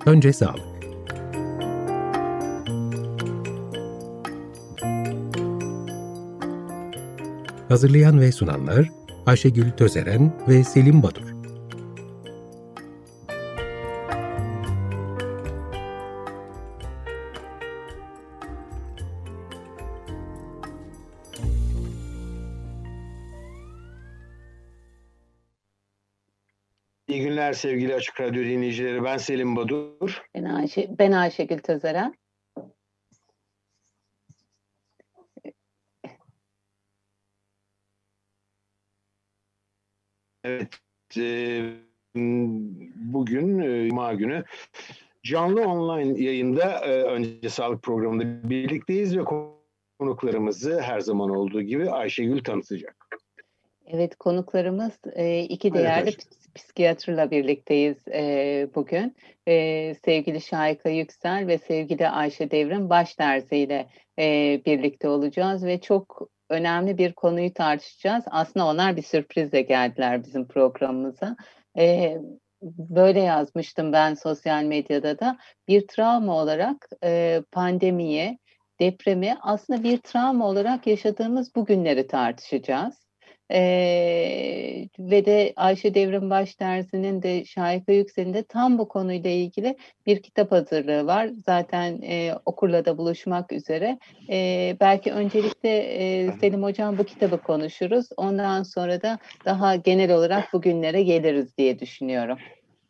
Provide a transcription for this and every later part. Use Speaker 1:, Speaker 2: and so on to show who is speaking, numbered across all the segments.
Speaker 1: Önce sağlık. Hazırlayan ve sunanlar Ayşegül Tözeren ve Selim Badur.
Speaker 2: İyi günler sevgili Açık Radyo dinleyicileri. Ben Selim Badur.
Speaker 3: Ben Ayşegül Tözeren.
Speaker 2: Evet, bugün Cuma günü canlı online yayında Önce Sağlık programında birlikteyiz ve konuklarımızı her zaman olduğu gibi Ayşegül tanıtacak.
Speaker 3: Evet, konuklarımız iki değerli psikiyatrla birlikteyiz bugün. Sevgili Şahika Yüksel ve sevgili Ayşe Devrim Başderzi ile birlikte olacağız ve çok önemli bir konuyu tartışacağız. Aslında onlar bir sürprizle geldiler bizim programımıza. Böyle yazmıştım ben sosyal medyada da. Bir travma olarak pandemiye, depremi aslında bir travma olarak yaşadığımız bu günleri tartışacağız. Ve de Ayşe Devrim Başderzi'nin de Şahika Yüksel'in de tam bu konuyla ilgili bir kitap hazırlığı var. Zaten okurla da buluşmak üzere. Belki öncelikle Selim Hocam bu kitabı konuşuruz. Ondan sonra da daha genel olarak bugünlere geliriz diye düşünüyorum.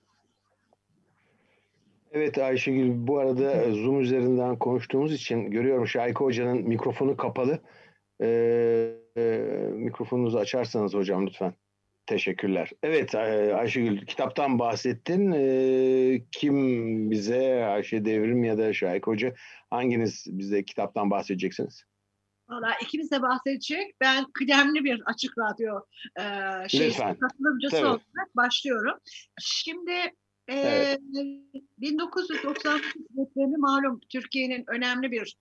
Speaker 2: Evet Ayşegül, bu arada Zoom üzerinden konuştuğumuz için görüyorum Şahika Hoca'nın mikrofonu kapalı. Mikrofonunuzu açarsanız hocam lütfen. Teşekkürler. Evet Ayşegül, kitaptan bahsettin. Kim bize, Ayşe Devrim ya da Şahika Hoca, hanginiz bize kitaptan bahsedeceksiniz?
Speaker 4: Valla ikimiz de bahsedecek. Ben kıdemli bir Açık Radyo katılımcısı olarak başlıyorum. Şimdi evet. 1998 depremi malum Türkiye'nin önemli bir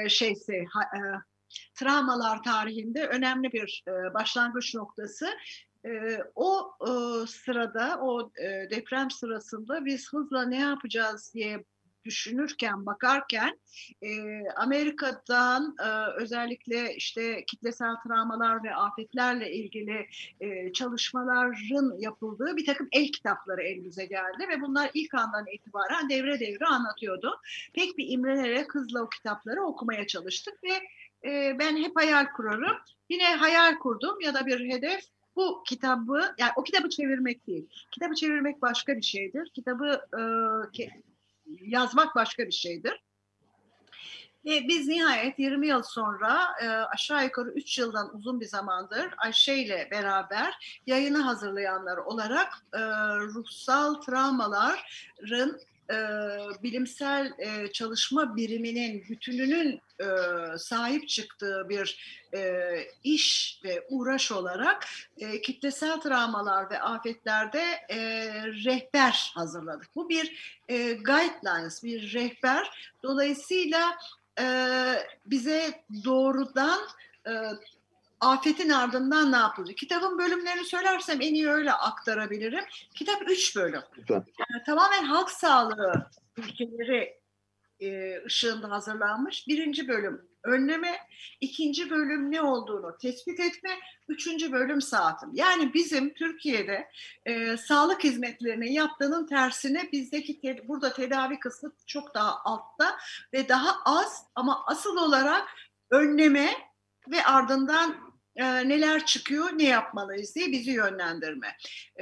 Speaker 4: travmalar tarihinde önemli bir başlangıç noktası. O sırada, deprem sırasında biz hızla ne yapacağız diye düşünürken, bakarken Amerika'dan özellikle işte kitlesel travmalar ve afetlerle ilgili çalışmaların yapıldığı bir takım el kitapları elimize geldi ve bunlar ilk andan itibaren devre devre anlatıyordu. Pek bir imrenerek hızla o kitapları okumaya çalıştık ve ben hep hayal kurarım. Yine hayal kurdum ya da bir hedef. Bu kitabı, yani o kitabı çevirmek değil. Kitabı çevirmek başka bir şeydir. Kitabı yazmak başka bir şeydir. Ve biz nihayet 20 yıl sonra aşağı yukarı 3 yıldan uzun bir zamandır Ayşe ile beraber yayını hazırlayanlar olarak ruhsal travmaların bilimsel çalışma biriminin bütününün sahip çıktığı bir iş ve uğraş olarak kitlesel travmalar ve afetlerde rehber hazırladık. Bu bir guidelines, bir rehber. Dolayısıyla bize doğrudan afetin ardından ne yapılacak? Kitabın bölümlerini söylersem en iyi öyle aktarabilirim. Kitap 3 bölüm. Tamamen halk sağlığı ülkeleri ışığında hazırlanmış. 1. bölüm önleme, 2. bölüm ne olduğunu tespit etme, 3. bölüm sağıtım. Yani bizim Türkiye'de sağlık hizmetlerinin yaptığının tersine bizdeki burada tedavi kısmı çok daha altta ve daha az, ama asıl olarak önleme ve ardından neler çıkıyor, ne yapmalıyız diye bizi yönlendirme.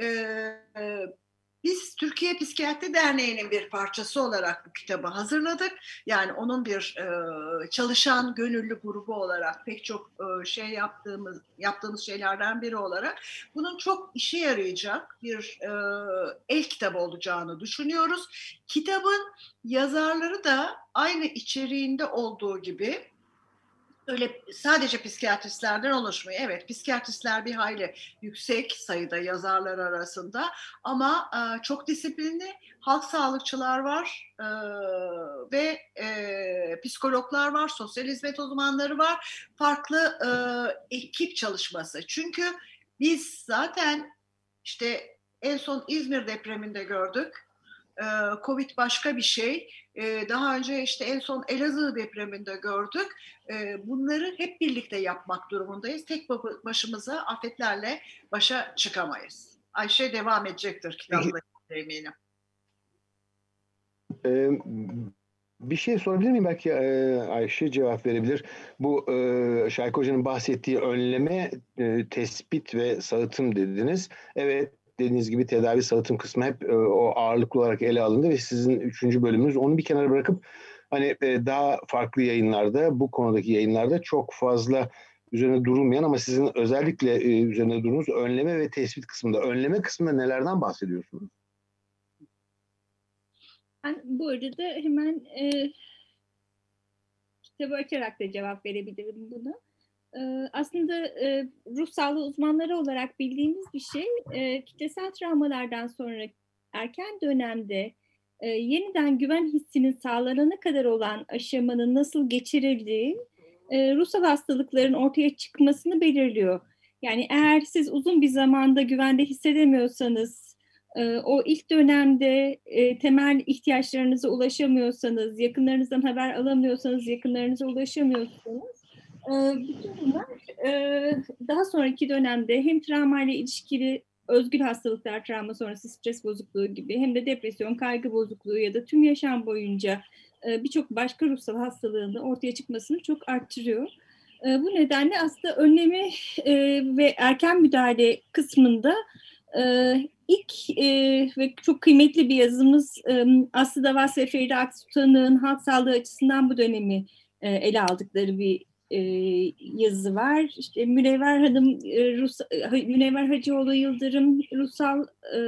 Speaker 4: Biz Türkiye Psikiyatri Derneği'nin bir parçası olarak bu kitabı hazırladık. Yani onun bir çalışan gönüllü grubu olarak pek çok yaptığımız şeylerden biri olarak bunun çok işe yarayacak bir el kitabı olacağını düşünüyoruz. Kitabın yazarları da aynı içeriğinde olduğu gibi öyle sadece psikiyatristlerden oluşmuyor. Evet, psikiyatristler bir hayli yüksek sayıda yazarlar arasında ama çok disiplinli halk sağlıkçılar var ve psikologlar var, sosyal hizmet uzmanları var. Farklı ekip çalışması. Çünkü biz zaten işte en son İzmir depreminde gördük. Covid başka bir şey. Daha önce işte en son Elazığ depreminde gördük. Bunları hep birlikte yapmak durumundayız. Tek başımıza afetlerle başa çıkamayız. Ayşe devam edecektir
Speaker 2: Peki,
Speaker 4: kitapla eminim.
Speaker 2: bir şey sorabilir miyim? Belki Ayşe cevap verebilir. Bu Şahik Hoca'nın bahsettiği önleme, tespit ve sağıtım dediniz. Evet, dediğiniz gibi tedavi sağıtım kısmı hep o ağırlıklı olarak ele alındı ve sizin 3. bölümünüz onu bir kenara bırakıp hani daha farklı yayınlarda, bu konudaki yayınlarda çok fazla üzerine durulmayan ama sizin özellikle üzerine durduğunuz önleme ve tespit kısmında. Önleme kısmında nelerden bahsediyorsunuz?
Speaker 5: Ben bu arada hemen kitabı açarak da cevap verebilirim buna. Aslında ruh sağlığı uzmanları olarak bildiğimiz bir şey, kitlesel travmalardan sonra erken dönemde yeniden güven hissinin sağlanana kadar olan aşamanın nasıl geçirildiği ruhsal hastalıkların ortaya çıkmasını belirliyor. Yani eğer siz uzun bir zamanda güvende hissedemiyorsanız, o ilk dönemde temel ihtiyaçlarınıza ulaşamıyorsanız, yakınlarınızdan haber alamıyorsanız, yakınlarınıza ulaşamıyorsanız, bütün bunlar daha sonraki dönemde hem travmayla ilişkili özgür hastalıklar, travma sonrası stres bozukluğu gibi, hem de depresyon, kaygı bozukluğu ya da tüm yaşam boyunca birçok başka ruhsal hastalığın da ortaya çıkmasını çok arttırıyor. Bu nedenle aslında önlemi ve erken müdahale kısmında ilk ve çok kıymetli bir yazımız Aslı Davas ve Feride Aksu'nun halk sağlığı açısından bu dönemi ele aldıkları bir yazı var. İşte Münevver Hacıoğlu Yıldırım ruhsal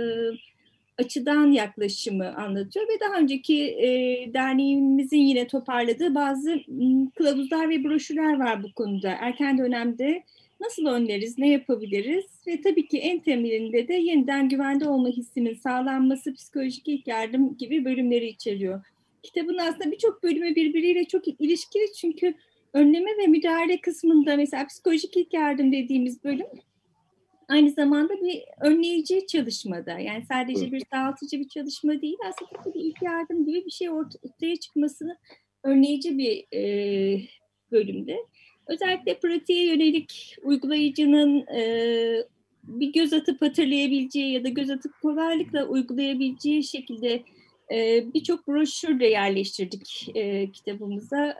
Speaker 5: açıdan yaklaşımı anlatıyor ve daha önceki derneğimizin yine toparladığı bazı kılavuzlar ve broşürler var bu konuda. Erken dönemde nasıl önleriz, ne yapabiliriz ve tabii ki en temelinde de yeniden güvende olma hissinin sağlanması, psikolojik ilk yardım gibi bölümleri içeriyor. Kitabın aslında birçok bölümü birbiriyle çok ilişkili çünkü önleme ve müdahale kısmında mesela psikolojik ilk yardım dediğimiz bölüm aynı zamanda bir önleyici çalışmada, yani sadece bir sağaltıcı bir çalışma değil, aslında bir ilk yardım gibi bir şey ortaya çıkmasını önleyici bir bölümde. Özellikle pratiğe yönelik uygulayıcının bir göz atıp hatırlayabileceği ya da göz atıp kolaylıkla uygulayabileceği şekilde birçok broşür de yerleştirdik kitabımıza.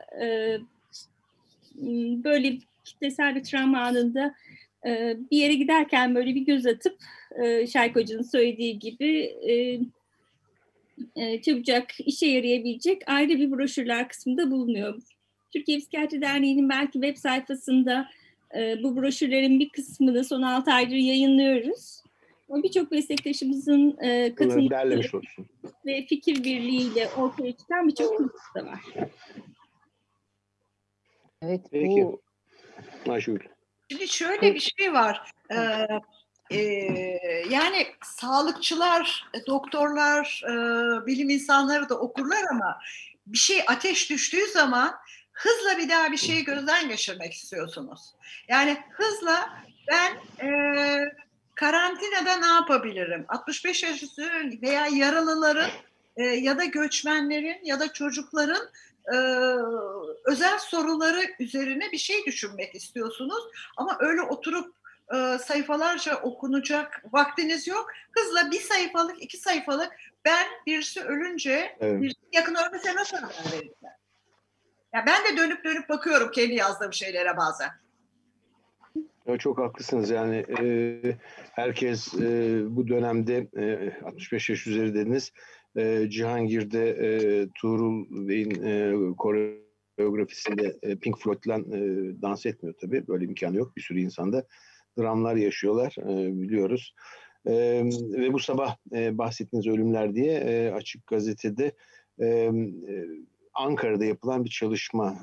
Speaker 5: Böyle kitlesel bir travma anında bir yere giderken böyle bir göz atıp Şahik Hoca'nın söylediği gibi çabucak işe yarayabilecek ayrı bir broşürler kısmında bulunuyor. Türkiye Psikiyatri Derneği'nin belki web sayfasında bu broşürlerin bir kısmını son 6 aydır yayınlıyoruz. Birçok meslektaşımızın katılımı ve fikir birliğiyle ortaya çıkan birçok konu da var.
Speaker 3: Evet,
Speaker 2: peki. Ayşegül.
Speaker 4: Şimdi şöyle bir şey var. Yani sağlıkçılar, doktorlar, bilim insanları da okurlar ama bir şey ateş düştüğü zaman hızla bir daha bir şeyi gözden geçirmek istiyorsunuz. Yani hızla ben karantinada ne yapabilirim? 65 yaş üstü veya yaralıların ya da göçmenlerin ya da çocukların özel soruları üzerine bir şey düşünmek istiyorsunuz. Ama öyle oturup sayfalarca okunacak vaktiniz yok. Hızla bir sayfalık, 2 sayfalık ben birisi ölünce, birisi yakın ölmese nasıl haber verirler? Ya ben de dönüp dönüp bakıyorum kendi yazdığım şeylere bazen.
Speaker 2: Çok haklısınız yani herkes bu dönemde 65 yaş üzeri dediniz. Cihangir'de Tuğrul Bey'in koreografisinde Pink Floyd'la dans etmiyor tabii. Böyle imkanı yok. Bir sürü insanda dramlar yaşıyorlar biliyoruz. Ve bu sabah bahsettiğiniz ölümler diye Açık Gazete'de Ankara'da yapılan bir çalışma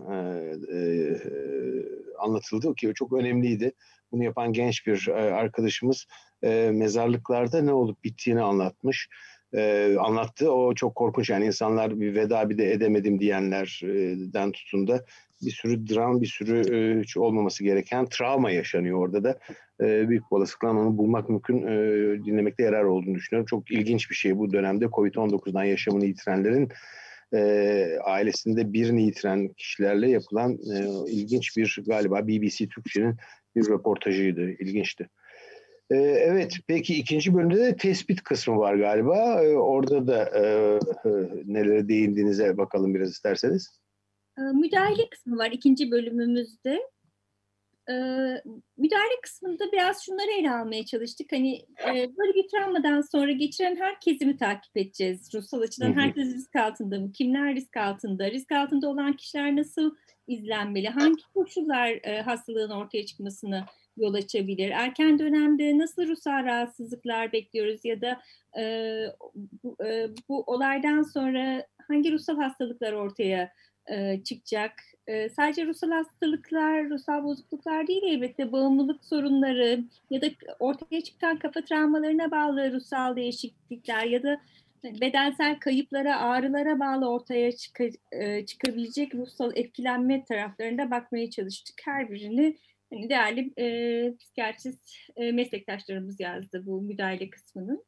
Speaker 2: anlatıldı ki çok önemliydi. Bunu yapan genç bir arkadaşımız mezarlıklarda ne olup bittiğini anlatmış. anlattı. O çok korkunç, yani insanlar bir veda bir de edemedim diyenlerden tutun da bir sürü dram, bir sürü hiç olmaması gereken travma yaşanıyor orada da. Büyük olasılıkla onu bulmak mümkün, dinlemekte yarar olduğunu düşünüyorum. Çok ilginç bir şey bu dönemde Covid-19'dan yaşamını yitirenlerin ailesinde birini yitiren kişilerle yapılan ilginç bir, galiba BBC Türkçe'nin bir röportajıydı. İlginçti. Evet, peki ikinci bölümde de tespit kısmı var galiba. Orada da nelere değindiğinize bakalım biraz isterseniz.
Speaker 5: Müdahale kısmı var ikinci bölümümüzde. Müdahale kısmında biraz şunları ele almaya çalıştık. Hani böyle bir travmadan sonra geçiren herkesi mi takip edeceğiz? Ruhsal açıdan herkes risk altında mı? Kimler risk altında? Risk altında olan kişiler nasıl izlenmeli? Hangi koşullar hastalığın ortaya çıkmasını yol açabilir? Erken dönemde nasıl ruhsal rahatsızlıklar bekliyoruz? Ya da bu olaydan sonra hangi ruhsal hastalıklar ortaya çıkacak? Sadece ruhsal hastalıklar, ruhsal bozukluklar değil, elbette bağımlılık sorunları ya da ortaya çıkan kafa travmalarına bağlı ruhsal değişiklikler ya da bedensel kayıplara, ağrılara bağlı ortaya çıkabilecek ruhsal etkilenme taraflarına bakmaya çalıştık. Her birini hani değerli psikiyatrist meslektaşlarımız yazdı bu müdahale kısmının.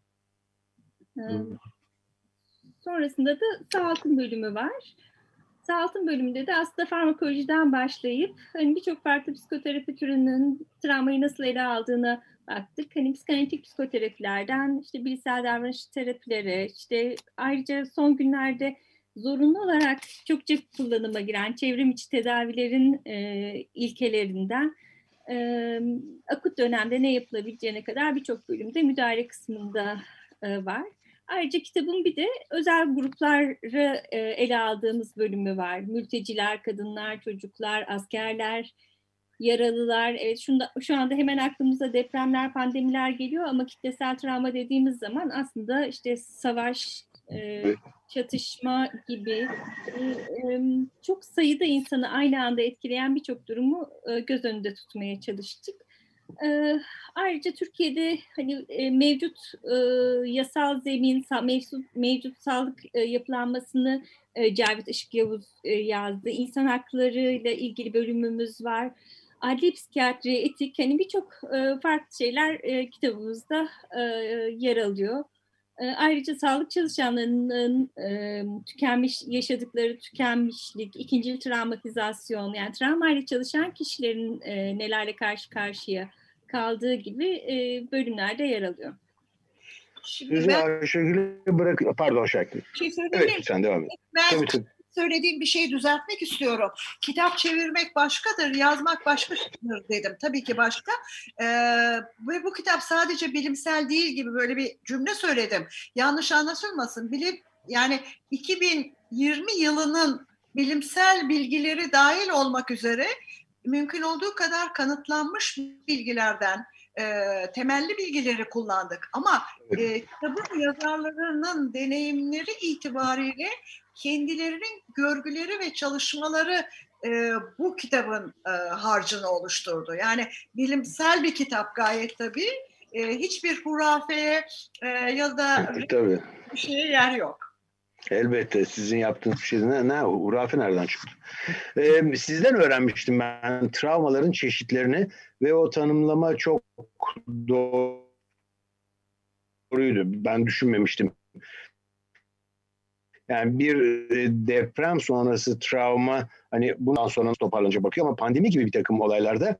Speaker 5: Sonrasında da sağaltım bölümü var. Sağaltım bölümünde de aslında farmakolojiden başlayıp hani birçok farklı psikoterapi türünün travmayı nasıl ele aldığına baktık. Hani psikanalitik psikoterapilerden işte bilişsel davranış terapileri, işte ayrıca son günlerde zorunlu olarak çokça kullanıma giren çevrim içi tedavilerin ilkelerinden akut dönemde ne yapılabileceğine kadar birçok bölümde müdahale kısmında var. Ayrıca kitabın bir de özel grupları ele aldığımız bölümü var. Mülteciler, kadınlar, çocuklar, askerler, yaralılar. Evet, şu anda hemen aklımıza depremler, pandemiler geliyor ama kitlesel travma dediğimiz zaman aslında işte savaş, çatışma gibi çok sayıda insanı aynı anda etkileyen birçok durumu göz önünde tutmaya çalıştık. Ayrıca Türkiye'de hani mevcut yasal zemin, mevcut sağlık yapılanmasını Cavit Işık Yavuz yazdı. İnsan hakları ile ilgili bölümümüz var. Adli psikiyatri, etik, hani birçok farklı şeyler kitabımızda yer alıyor. Ayrıca sağlık çalışanlarının yaşadıkları tükenmişlik, ikincil travmatizasyon, yani travmayla çalışan kişilerin nelerle karşı karşıya kaldığı gibi bölümlerde yer alıyor.
Speaker 2: Şimdi ben Ayşegül'e bırakıyorum. Pardon Şakir. Evet, lütfen devam et.
Speaker 4: Ben söylediğim bir şeyi düzeltmek istiyorum. Kitap çevirmek başkadır, yazmak başkadır dedim. Tabii ki başka. Ve bu kitap sadece bilimsel değil gibi böyle bir cümle söyledim. Yanlış anlaşılmasın. Yani 2020 yılının bilimsel bilgileri dahil olmak üzere mümkün olduğu kadar kanıtlanmış bilgilerden temelli bilgileri kullandık. Ama kitabın yazarlarının deneyimleri itibariyle kendilerinin görgüleri ve çalışmaları bu kitabın harcını oluşturdu. Yani bilimsel bir kitap gayet tabii. Hiçbir hurafeye ya da bir şeye yer yok.
Speaker 2: Elbette sizin yaptığınız bir şey. Hurafe nereden çıktı? Sizden öğrenmiştim ben travmaların çeşitlerini ve o tanımlama çok doğruydu. Ben düşünmemiştim. Yani bir deprem sonrası travma, hani bundan sonra toparlanınca bakıyor ama pandemi gibi bir takım olaylarda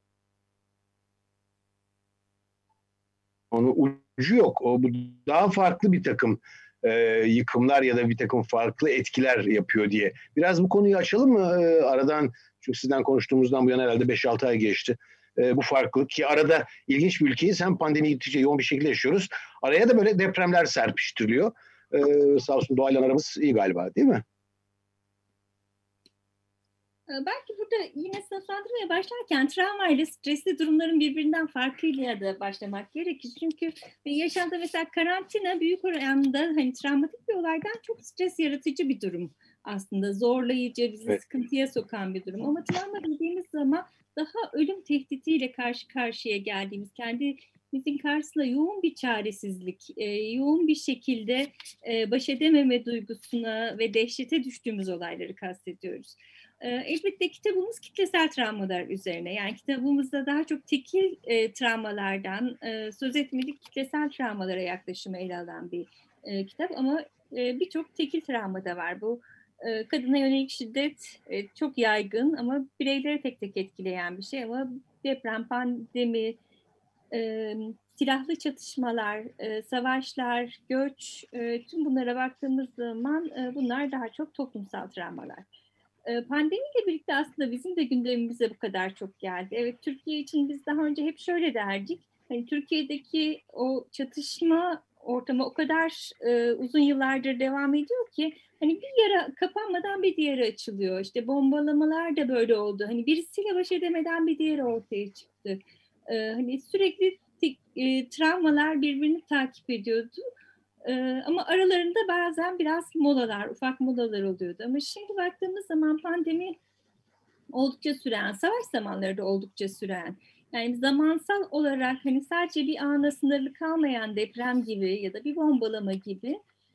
Speaker 2: onun ucu yok. Bu daha farklı bir takım yıkımlar ya da bir takım farklı etkiler yapıyor diye. Biraz bu konuyu açalım mı? Aradan, çünkü sizden konuştuğumuzdan bu yana herhalde 5-6 ay geçti. Bu farklılık ki arada ilginç bir ülkeyiz. Hem pandemiyi yoğun bir şekilde yaşıyoruz. Araya da böyle depremler serpiştiriliyor. Sağ olsun doğayla aramız iyi galiba, değil mi?
Speaker 5: Belki burada yine sınıflandırmaya başlarken travma ile stresli durumların birbirinden farkıyla da başlamak gerekir. Çünkü yaşamda mesela karantina büyük oranda hani travmatik bir olaydan çok stres yaratıcı bir durum aslında. Zorlayıcı, bizi sıkıntıya sokan bir durum. Ama travma dediğimiz zaman daha ölüm tehditiyle karşı karşıya geldiğimiz, kendi bizim karşısında yoğun bir çaresizlik, yoğun bir şekilde baş edememe duygusuna ve dehşete düştüğümüz olayları kastediyoruz. Elbette kitabımız kitlesel travmalar üzerine. Yani kitabımızda daha çok tekil travmalardan söz etmedik, kitlesel travmalara yaklaşımı ele alan bir kitap. Ama birçok tekil travma da var. Bu kadına yönelik şiddet çok yaygın ama bireyleri tek tek etkileyen bir şey. Ama deprem, pandemi, silahlı çatışmalar, savaşlar, göç, tüm bunlara baktığımız zaman bunlar daha çok toplumsal travmalar. Pandemiyle birlikte aslında bizim de gündemimize bu kadar çok geldi. Evet, Türkiye için biz daha önce hep şöyle derdik. Hani Türkiye'deki o çatışma ortamı o kadar uzun yıllardır devam ediyor ki hani bir yara kapanmadan bir diğeri açılıyor. İşte bombalamalar da böyle oldu. Hani birisiyle baş edemeden bir diğeri ortaya çıktı. Hani sürekli travmalar birbirini takip ediyordu. Ama aralarında bazen biraz molalar, ufak molalar oluyordu. Ama şimdi baktığımız zaman pandemi oldukça süren, savaş zamanları da oldukça süren, yani zamansal olarak hani sadece bir ana sınırlı kalmayan deprem gibi ya da bir bombalama gibi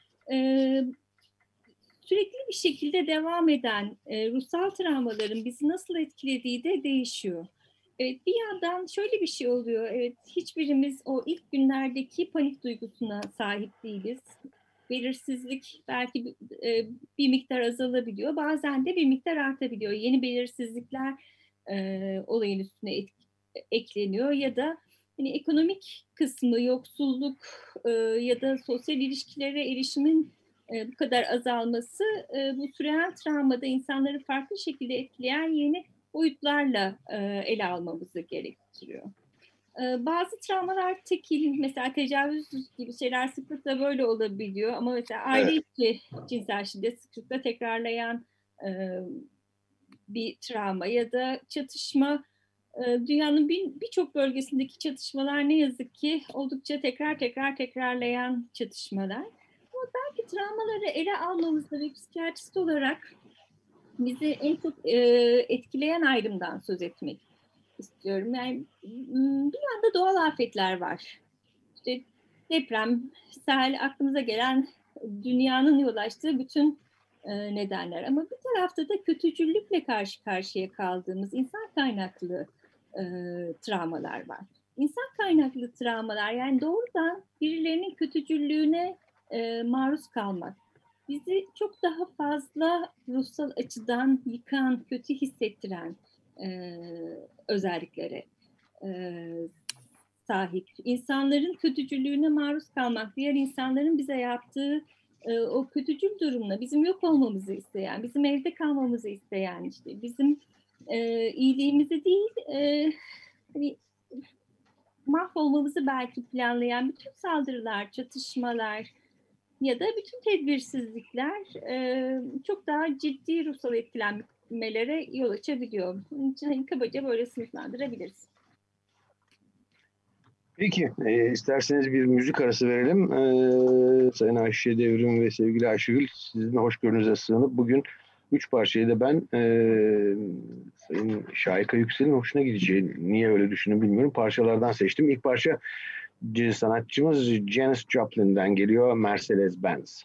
Speaker 5: sürekli bir şekilde devam eden ruhsal travmaların bizi nasıl etkilediği de değişiyor. Evet, bir yandan şöyle bir şey oluyor. Evet, hiçbirimiz o ilk günlerdeki panik duygusuna sahip değiliz. Belirsizlik belki bir miktar azalabiliyor. Bazen de bir miktar artabiliyor. Yeni belirsizlikler olayın üstüne ekleniyor ya da hani ekonomik kısmı, yoksulluk ya da sosyal ilişkilere erişimin bu kadar azalması bu süren travmada insanları farklı şekilde etkileyen yeni boyutlarla ele almamızı gerektiriyor. Bazı travmalar tekil, mesela tecavüz gibi şeyler sıklıkla böyle olabiliyor ama mesela aile içi cinsel şiddet sıklıkla tekrarlayan bir travma ya da çatışma, dünyanın birçok bölgesindeki çatışmalar ne yazık ki oldukça tekrarlayan çatışmalar. Ama belki travmaları ele almamızda bir psikiyatrist olarak bizi en çok etkileyen ayrımdan söz etmek istiyorum. Yani bir yanda doğal afetler var. İşte deprem, sel, aklımıza gelen dünyanın yol açtığı bütün nedenler. Ama bir tarafta da kötücüllükle karşı karşıya kaldığımız insan kaynaklı travmalar var. İnsan kaynaklı travmalar, yani doğrudan birilerinin kötücüllüğüne maruz kalmak bizi çok daha fazla ruhsal açıdan yıkan, kötü hissettiren özelliklere sahip. İnsanların kötücüllüğüne maruz kalmak, diğer insanların bize yaptığı o kötücül durumla bizim yok olmamızı isteyen, bizim evde kalmamızı isteyen, işte bizim iyiliğimizi değil, hani mahvolmamızı belki planlayan bütün saldırılar, çatışmalar ya da bütün tedbirsizlikler çok daha ciddi ruhsal etkilenmelere yol açabiliyor. Bunun için hani kabaca böyle sınıflandırabiliriz.
Speaker 2: Peki, isterseniz bir müzik arası verelim. Sayın Ayşe Devrim ve sevgili Ayşegül, sizin hoşgörünüze sığınıp bugün 3 parçayı da ben Sayın Şahika Yüksel'in hoşuna gideceği, niye öyle düşündüm bilmiyorum, parçalardan seçtim. İlk parça sanatçımız Janis Joplin'den geliyor, Mercedes-Benz.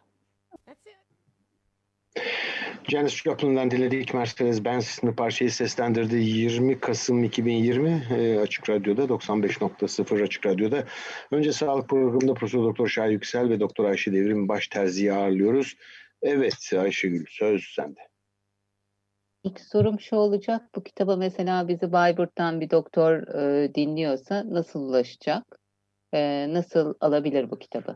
Speaker 2: Janis Joplin'den dinledik. Mercedes-Benz isimli parçayı seslendirdi. 20 Kasım 2020 Açık Radyo'da, 95.0 Açık Radyo'da. Önce sağlık programında Profesör Doktor Şahin Yüksel ve Doktor Ayşe Devrim Başterzi'yi ağırlıyoruz. Evet Ayşegül, söz sende.
Speaker 3: İlk sorum şu olacak. Bu kitaba mesela bizi Bayburt'tan bir doktor dinliyorsa nasıl ulaşacak? Nasıl alabilir bu kitabı?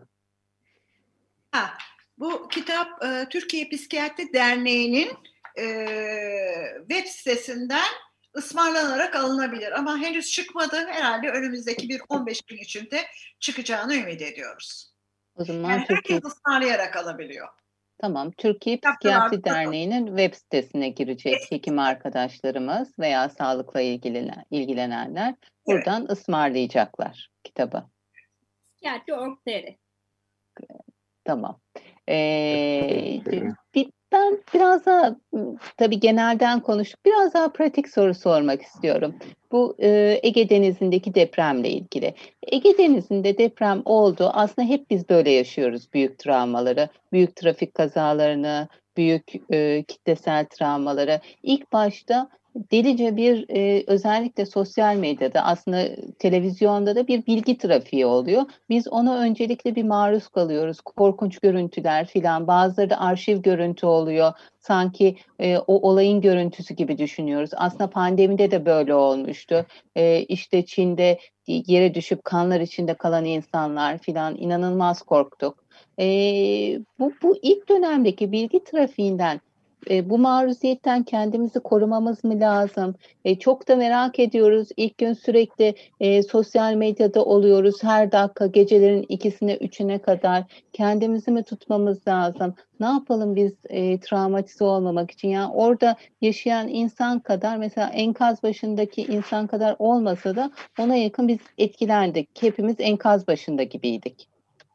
Speaker 4: Bu kitap Türkiye Psikiyatri Derneği'nin web sitesinden ısmarlanarak alınabilir. Ama henüz çıkmadı. Herhalde önümüzdeki bir 15 gün içinde çıkacağını ümit ediyoruz.
Speaker 3: O zaman
Speaker 4: yani herkes ısmarlayarak alabiliyor.
Speaker 3: Tamam. Türkiye Psikiyatri Derneği'nin web sitesine girecek hekim arkadaşlarımız veya sağlıkla ilgilenenler buradan ısmarlayacaklar kitabı.
Speaker 5: Psikiyatri.org.tr.
Speaker 3: Tamam. Ben biraz daha tabii genelden konuşup biraz daha pratik soru sormak istiyorum. Bu Ege Denizi'ndeki depremle ilgili. Ege Denizi'nde deprem oldu. Aslında hep biz böyle yaşıyoruz büyük travmaları, büyük trafik kazalarını, büyük kitlesel travmaları. İlk başta delice bir özellikle sosyal medyada aslında televizyonda da bir bilgi trafiği oluyor. Biz ona öncelikle bir maruz kalıyoruz. Korkunç görüntüler filan, bazıları da arşiv görüntü oluyor. Sanki o olayın görüntüsü gibi düşünüyoruz. Aslında pandemide de böyle olmuştu. İşte Çin'de yere düşüp kanlar içinde kalan insanlar filan, inanılmaz korktuk. Bu ilk dönemdeki bilgi trafiğinden, bu maruziyetten kendimizi korumamız mı lazım? Çok da merak ediyoruz. İlk gün sürekli sosyal medyada oluyoruz. Her dakika gecelerin 2'sine 3'üne kadar kendimizi mi tutmamız lazım? Ne yapalım biz travmatize olmamak için? Yani orada yaşayan insan kadar, mesela enkaz başındaki insan kadar olmasa da ona yakın biz etkilendik. Hepimiz enkaz başında gibiydik.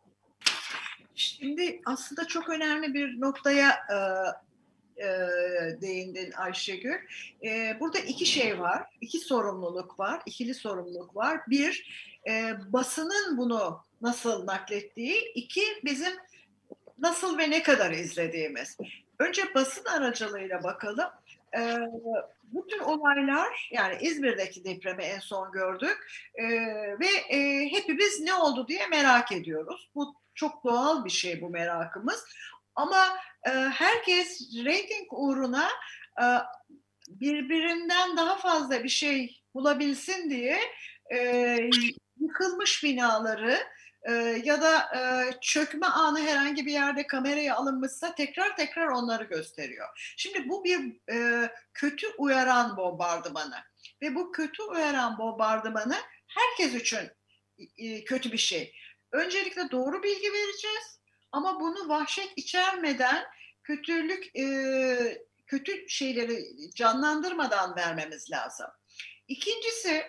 Speaker 4: Şimdi aslında çok önemli bir noktaya değindin Ayşegül. Burada iki şey var, iki sorumluluk var, ikili sorumluluk var. Bir, basının bunu nasıl naklettiği, iki, bizim nasıl ve ne kadar izlediğimiz. Önce basın aracılığıyla bakalım. Bu tür olaylar, yani İzmir'deki depremi en son gördük ve hepimiz ne oldu diye merak ediyoruz. Bu çok doğal bir şey, bu merakımız. Ama herkes reyting uğruna birbirinden daha fazla bir şey bulabilsin diye yıkılmış binaları ya da çökme anı herhangi bir yerde kameraya alınmışsa tekrar tekrar onları gösteriyor. Şimdi bu bir kötü uyaran bombardımanı ve bu kötü uyaran bombardımanı herkes için kötü bir şey. Öncelikle doğru bilgi vereceğiz ama bunu vahşet içermeden, kötü şeyleri canlandırmadan vermemiz lazım. İkincisi,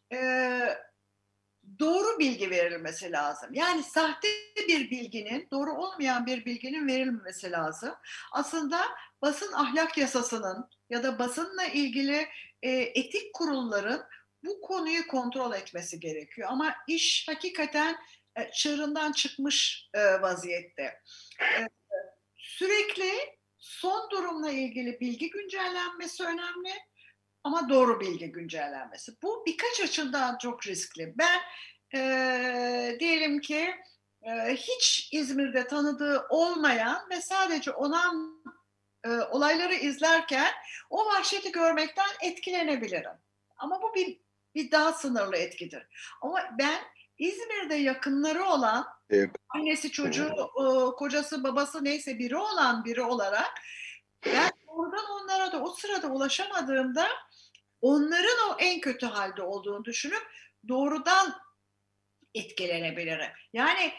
Speaker 4: doğru bilgi verilmesi lazım. Yani sahte bir bilginin, doğru olmayan bir bilginin verilmemesi lazım. Aslında basın ahlak yasasının ya da basınla ilgili etik kurulların bu konuyu kontrol etmesi gerekiyor. Ama iş hakikaten çığırından çıkmış vaziyette. Sürekli son durumla ilgili bilgi güncellenmesi önemli. Ama doğru bilgi güncellenmesi. Bu birkaç açıdan çok riskli. Ben diyelim ki hiç İzmir'de tanıdığı olmayan ve sadece olan olayları izlerken o vahşeti görmekten etkilenebilirim. Ama bu bir daha sınırlı etkidir. Ama ben İzmir'de yakınları olan, annesi, çocuğu, kocası, babası neyse biri olan biri olarak ben oradan onlara da o sırada ulaşamadığımda onların o en kötü halde olduğunu düşünüp doğrudan etkilenebilirim. Yani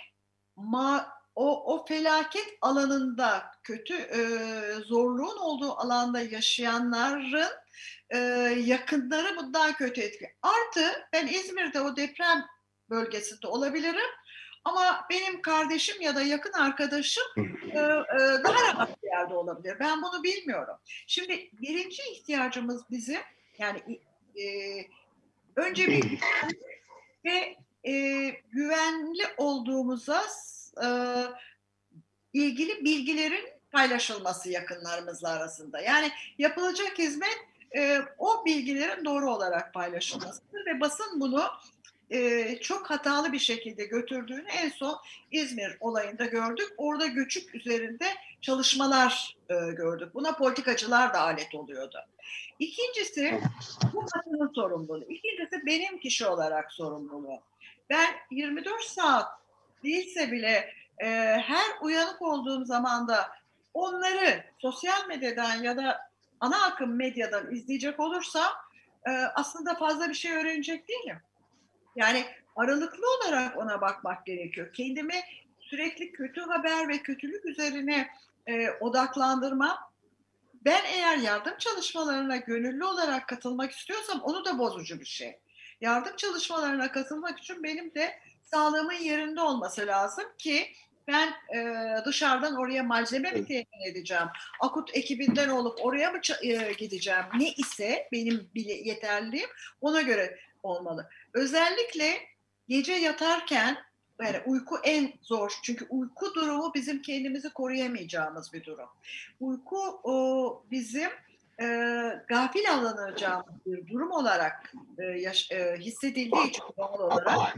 Speaker 4: o felaket alanında, kötü zorluğun olduğu alanda yaşayanların yakınları bundan kötü etki. Artı ben İzmir'de o deprem bölgesinde olabilirim ama benim kardeşim ya da yakın arkadaşım daha rahat bir yerde olabilir. Ben bunu bilmiyorum. Şimdi birinci ihtiyacımız bizim, yani önce bir ve güvenli olduğumuza ilgili bilgilerin paylaşılması yakınlarımızla arasında. Yani yapılacak hizmet o bilgilerin doğru olarak paylaşılmasıdır ve basın bunu çok hatalı bir şekilde götürdüğünü en son İzmir olayında gördük. Orada göçük üzerinde çalışmalar gördük. Buna politikacılar da alet oluyordu. İkincisi bu basının sorumluluğu. İkincisi benim kişi olarak sorumluluğum. Ben 24 saat değilse bile her uyanık olduğum zamanda onları sosyal medyadan ya da ana akım medyadan izleyecek olursam aslında fazla bir şey öğrenecek değilim. Yani aralıklı olarak ona bakmak gerekiyor. Kendimi sürekli kötü haber ve kötülük üzerine odaklandırmam. Ben eğer yardım çalışmalarına gönüllü olarak katılmak istiyorsam onu da bozucu bir şey. Yardım çalışmalarına katılmak için benim de sağlığımın yerinde olması lazım ki Ben dışarıdan oraya malzeme mi temin edeceğim? Akut ekibinden olup oraya mı gideceğim? Ne ise benim yeterliliğim ona göre olmalı. Özellikle gece yatarken yani uyku en zor. Çünkü uyku durumu bizim kendimizi koruyamayacağımız bir durum. Uyku bizim gafil alınacağımız bir durum olarak hissedildiği için doğal olarak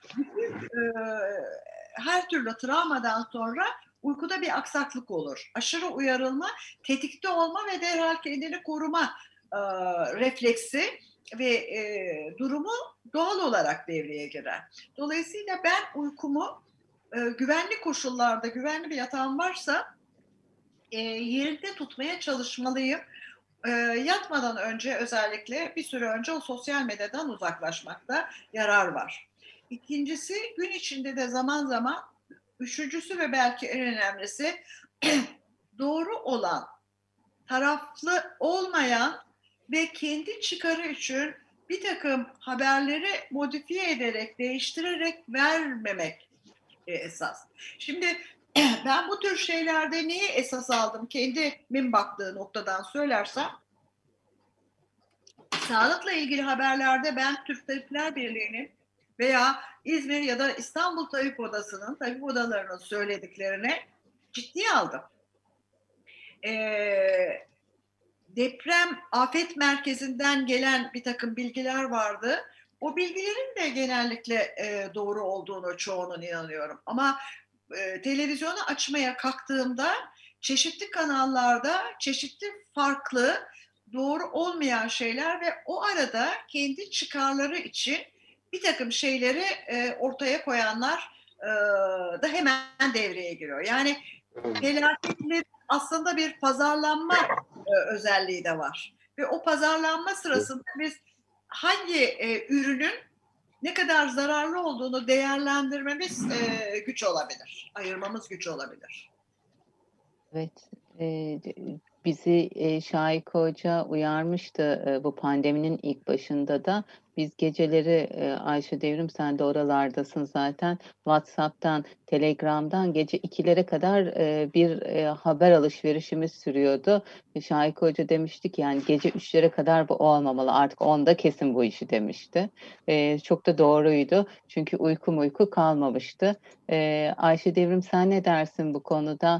Speaker 4: her türlü travmadan sonra uykuda bir aksaklık olur. Aşırı uyarılma, tetikte olma ve derhal kendini koruma refleksi ve durumu doğal olarak devreye girer. Dolayısıyla ben uykumu güvenli koşullarda, güvenli bir yatağım varsa yerinde tutmaya çalışmalıyım. Yatmadan önce özellikle bir süre önce o sosyal medyadan uzaklaşmakta yarar var. İkincisi gün içinde de zaman zaman, üçüncüsü ve belki en önemlisi doğru olan, taraflı olmayan ve kendi çıkarı için bir takım haberleri modifiye ederek, değiştirerek vermemek esas. Şimdi ben bu tür şeylerde neyi esas aldım? Kendimin baktığı noktadan söylersem, sağlıkla ilgili haberlerde ben Türk Tabipler Birliği'nin veya İzmir ya da İstanbul Tabip Odası'nın, tabip odalarının söylediklerini ciddiye aldım. Deprem afet merkezinden gelen bir takım bilgiler vardı. O bilgilerin de genellikle doğru olduğunu çoğunun inanıyorum. Ama televizyonu açmaya kalktığımda çeşitli kanallarda çeşitli farklı doğru olmayan şeyler ve o arada kendi çıkarları için bir takım şeyleri ortaya koyanlar da hemen devreye giriyor. Yani felaketlerin aslında bir pazarlanma özelliği de var. Ve o pazarlanma sırasında biz hangi ürünün ne kadar zararlı olduğunu değerlendirmemiz güç olabilir. Ayırmamız güç olabilir.
Speaker 3: Evet. Bizi Şahika Hoca uyarmıştı bu pandeminin ilk başında da. Biz geceleri Ayşe Devrim, sen de oralardasın zaten, WhatsApp'tan, Telegram'dan gece 2'lere kadar bir haber alışverişimiz sürüyordu. Şahika Hoca demişti ki yani gece 3'lere kadar bu olmamalı, artık 10'da kesin bu işi demişti. Çok da doğruydu çünkü uyku kalmamıştı. Ayşe Devrim, sen ne dersin bu konuda?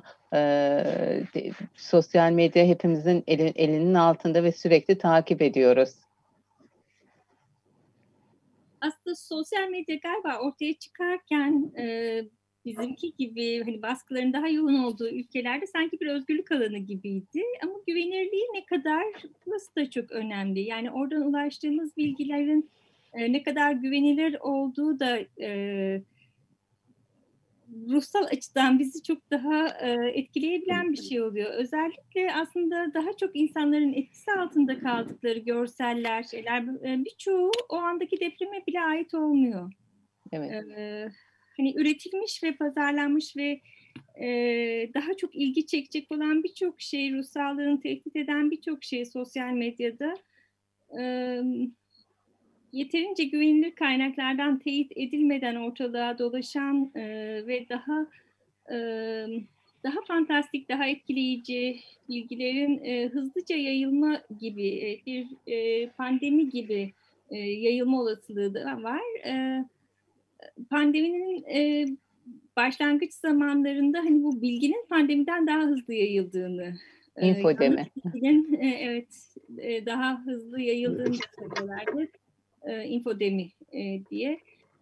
Speaker 3: Sosyal medya hepimizin elinin altında ve sürekli takip ediyoruz.
Speaker 5: Aslında sosyal medya galiba ortaya çıkarken bizimki gibi hani baskıların daha yoğun olduğu ülkelerde sanki bir özgürlük alanı gibiydi. Ama güvenirliği ne kadar, burası da çok önemli. Yani oradan ulaştığımız bilgilerin ne kadar güvenilir olduğu da ruhsal açıdan bizi çok daha etkileyebilen bir şey oluyor. Özellikle aslında daha çok insanların etkisi altında kaldıkları görseller, şeyler, birçoğu o andaki depreme bile ait olmuyor.
Speaker 3: Evet.
Speaker 5: Hani üretilmiş ve pazarlanmış ve daha çok ilgi çekecek olan birçok şey, ruh sağlığını tehdit eden birçok şey sosyal medyada yeterince güvenilir kaynaklardan teyit edilmeden ortalığa dolaşan ve daha fantastik, daha etkileyici bilgilerin hızlıca yayılma gibi bir pandemi gibi yayılma olasılığı da var. Pandeminin başlangıç zamanlarında hani bu bilginin pandemiden daha hızlı yayıldığını,
Speaker 3: infodemi.
Speaker 5: Evet, daha hızlı yayıldığını söylüyorlardı. Infodemi diye.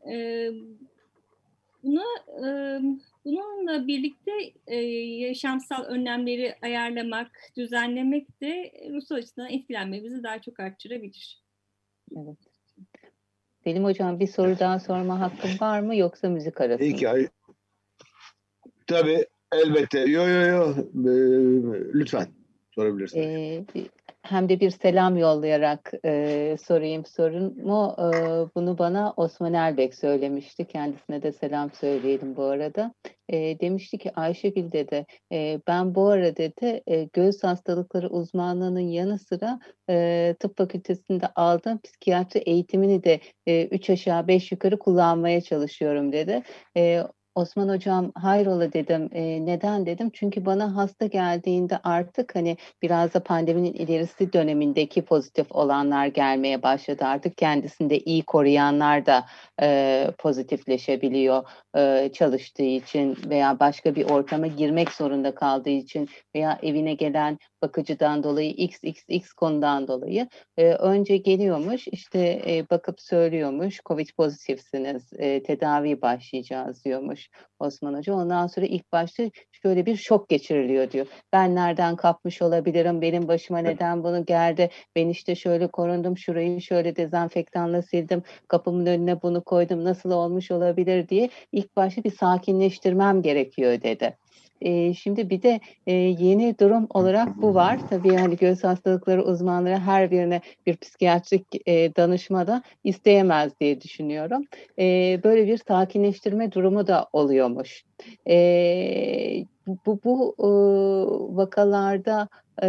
Speaker 5: Bununla birlikte yaşamsal önlemleri ayarlamak, düzenlemek de ruhsal açıdan etkilenmemizi daha çok arttırabilir.
Speaker 3: Evet. Selim Hocam, bir soru daha sorma hakkım var mı, yoksa müzik arası mı?
Speaker 2: Peki. Tabii, elbette. Yo. Lütfen sorabilirsiniz.
Speaker 3: Hem de bir selam yollayarak sorayım sorumu. Bunu bana Osman Erbek söylemişti. Kendisine de selam söyleyelim bu arada. Demişti ki Ayşegül dedi, ben bu arada dedi göğüs hastalıkları uzmanlığının yanı sıra tıp fakültesinde aldığım psikiyatri eğitimini de 3 aşağı 5 yukarı kullanmaya çalışıyorum dedi. Osman hocam hayrola dedim. Neden dedim? Çünkü bana hasta geldiğinde artık hani biraz da pandeminin ilerisi dönemindeki pozitif olanlar gelmeye başladı. Artık kendisinde iyi koruyanlar da pozitifleşebiliyor çalıştığı için veya başka bir ortama girmek zorunda kaldığı için veya evine gelen bakıcıdan dolayı XXX konudan dolayı önce geliyormuş işte bakıp söylüyormuş COVID pozitifsiniz, tedavi başlayacağız diyormuş Osman Hoca. Ondan sonra ilk başta şöyle bir şok geçiriliyor diyor. Ben nereden kapmış olabilirim? Benim başıma neden bunu geldi? Ben işte şöyle korundum, şurayı şöyle dezenfektanla sildim, kapımın önüne bunu koydum, nasıl olmuş olabilir diye ilk başta bir sakinleştirmem gerekiyor dedi. Şimdi bir de yeni durum olarak bu var. Tabii hani göğüs hastalıkları uzmanları her birine bir psikiyatrik danışma da isteyemez diye düşünüyorum. Böyle bir sakinleştirme durumu da oluyormuş. Bu vakalarda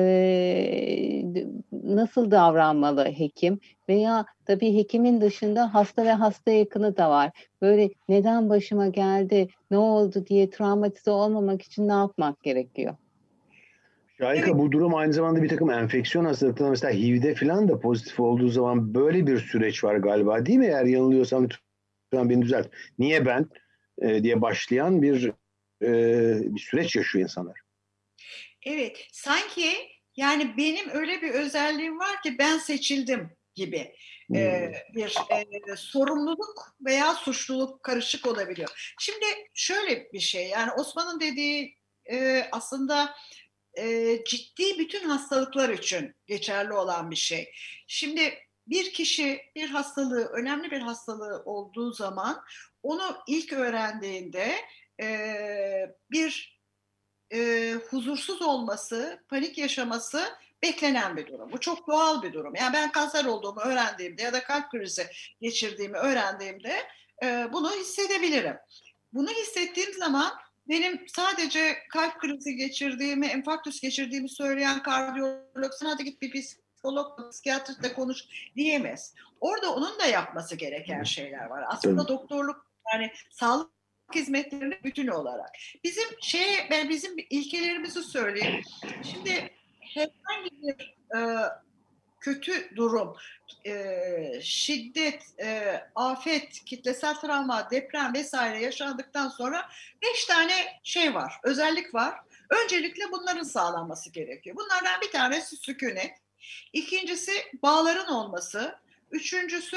Speaker 3: nasıl davranmalı hekim? Veya tabii hekimin dışında hasta ve hasta yakını da var. Böyle neden başıma geldi, ne oldu diye travmatize olmamak için ne yapmak gerekiyor?
Speaker 2: Şahika, bu durum aynı zamanda bir takım enfeksiyon hastalıkları, mesela HIV'de falan da pozitif olduğu zaman böyle bir süreç var galiba, değil mi? Eğer yanılıyorsam lütfen beni düzelt. Niye ben diye başlayan bir süreç yaşıyor insanlar.
Speaker 4: Evet, sanki yani benim öyle bir özelliğim var ki ben seçildim gibi bir sorumluluk veya suçluluk karışık olabiliyor. Şimdi şöyle bir şey, yani Osman'ın dediği aslında ciddi bütün hastalıklar için geçerli olan bir şey. Şimdi bir kişi bir hastalığı, önemli bir hastalığı olduğu zaman onu ilk öğrendiğinde bir huzursuz olması, panik yaşaması beklenen bir durum. Bu çok doğal bir durum. Yani ben kanser olduğumu öğrendiğimde ya da kalp krizi geçirdiğimi öğrendiğimde bunu hissedebilirim. Bunu hissettiğim zaman benim sadece kalp krizi geçirdiğimi, enfarktüs geçirdiğimi söyleyen kardiyolog sana hadi git bir psikolog, psikiyatristle konuş diyemez. Orada onun da yapması gereken şeyler var. Aslında doktorluk, yani sağlık hizmetlerinin bütünü olarak. Ben bizim ilkelerimizi söyleyeyim. Şimdi herhangi bir kötü durum, şiddet, afet, kitlesel travma, deprem vesaire yaşandıktan sonra 5 tane şey var, özellik var. Öncelikle bunların sağlanması gerekiyor. Bunlardan bir tanesi sükunet, ikincisi bağların olması, üçüncüsü